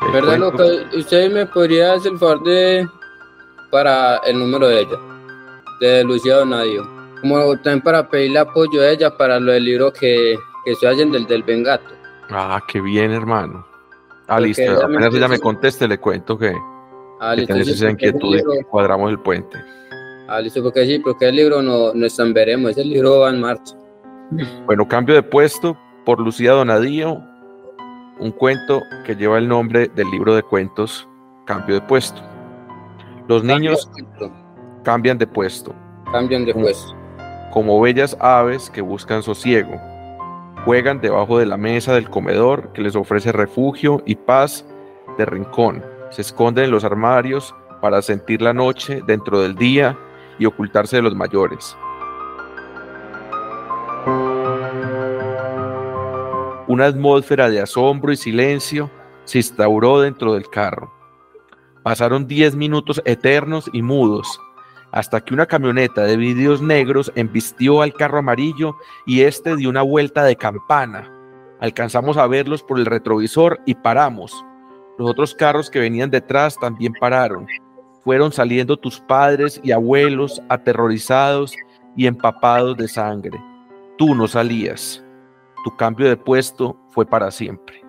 ¿Verdad, Cuento. Lucas? ¿Usted me podría hacer el favor para el número de ella, de Lucía Donadio? Como también para pedirle apoyo a ella para lo del libro que estoy haciendo, el del Vengato. Ah, qué bien, hermano. Ah, Porque listo. ella me Apenas ella me dice, conteste, le cuento que listo, tenés sí, esa porque ese inquietud y libro, cuadramos el puente. listo, porque sí, porque el libro no está en veremos, ese libro va en marcha. Bueno, cambio de puesto por Lucía Donadío, un cuento que lleva el nombre del libro de cuentos Cambio de puesto. Los niños cambian de puesto, Cambian de como, puesto. como bellas aves que buscan sosiego. Juegan debajo de la mesa del comedor que les ofrece refugio y paz de rincón. Se esconden en los armarios para sentir la noche dentro del día y ocultarse de los mayores. Una atmósfera de asombro y silencio se instauró dentro del carro. Pasaron 10 minutos eternos y mudos, hasta que una camioneta de vidrios negros embistió al carro amarillo y este dio una vuelta de campana. Alcanzamos a verlos por el retrovisor y paramos. Los otros carros que venían detrás también pararon. Fueron saliendo tus padres y abuelos aterrorizados y empapados de sangre. Tú no salías. Tu cambio de puesto fue para siempre.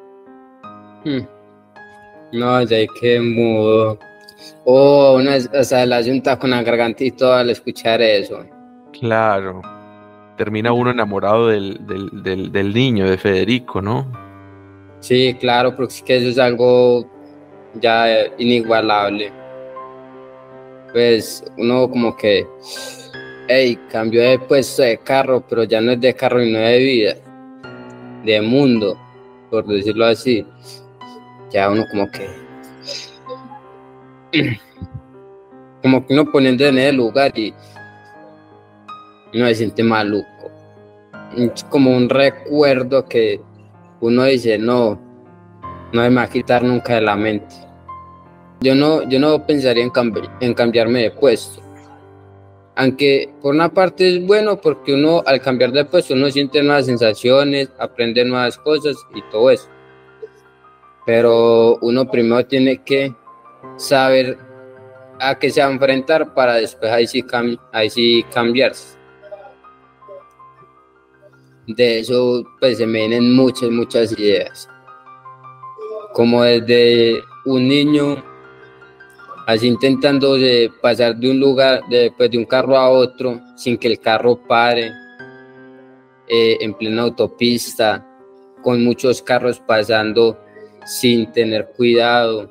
No, ya que mudo. O sea, le hace un taco en la gargantita al escuchar eso. Claro, termina uno enamorado del niño, de Federico, ¿no? Sí, claro, porque es que eso es algo ya inigualable. Pues uno como que, hey, cambió de puesto de carro, pero ya no es de carro y no de vida, de mundo, por decirlo así. Ya uno como que uno poniendo en el lugar y uno se siente maluco. Es como un recuerdo que uno dice, no se me va a quitar nunca de la mente. Yo no pensaría en cambiarme de puesto. Aunque por una parte es bueno porque uno al cambiar de puesto uno siente nuevas sensaciones, aprende nuevas cosas y todo eso. Pero uno primero tiene que saber a qué se va a enfrentar para después ahí sí cambiarse. De eso pues se me vienen muchas ideas. Como desde un niño así intentando pasar de un lugar, de un carro a otro, sin que el carro pare, en plena autopista, con muchos carros pasando sin tener cuidado,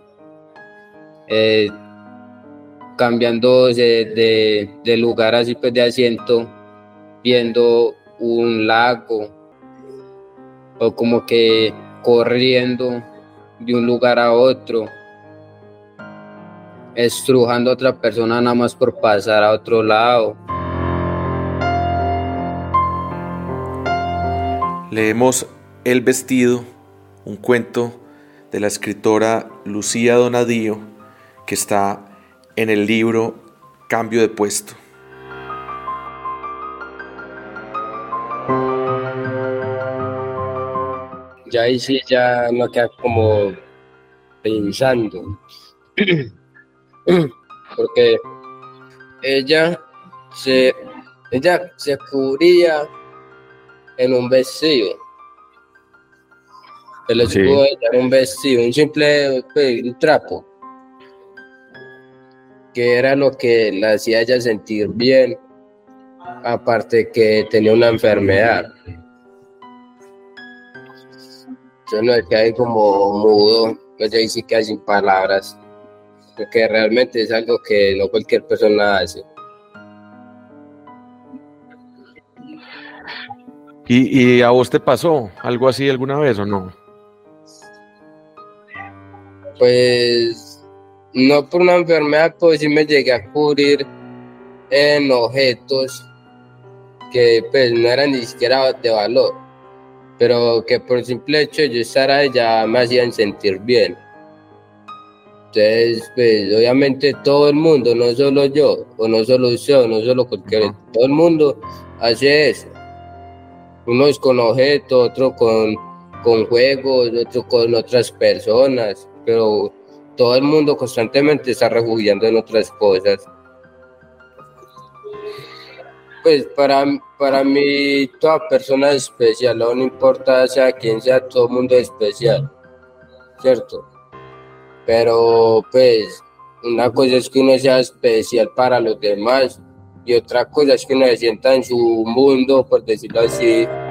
cambiando de lugar así pues de asiento, viendo un lago, o como que corriendo de un lugar a otro, estrujando a otra persona nada más por pasar a otro lado. Leemos El vestido, un cuento de la escritora Lucía Donadío, que está en el libro Cambio de puesto. Ya ahí sí ya no queda como pensando. Porque ella se cubría en un vestido. El escudo Sí. era un vestido, un simple un trapo, que era lo que la hacía ella sentir bien, aparte que tenía una enfermedad. Yo no es que hay como mudo, pues ahí sí que hay sin palabras, porque realmente es algo que no cualquier persona hace. ¿Y a vos te pasó algo así alguna vez o no? Pues no por una enfermedad, pues sí me llegué a cubrir en objetos que pues no eran ni siquiera de valor, pero que por el simple hecho de yo estar ahí ya me hacían sentir bien. Entonces, pues obviamente todo el mundo, no solo yo, o no solo usted, o no solo cualquier, todo el mundo hace eso. Unos con objetos, otros con juegos, otros con otras personas. pero todo el mundo constantemente está refugiando en otras cosas. Pues para mí toda persona es especial, no importa sea quien sea, todo el mundo es especial, ¿cierto? Pero pues una cosa es que uno sea especial para los demás y otra cosa es que uno se sienta en su mundo, por decirlo así,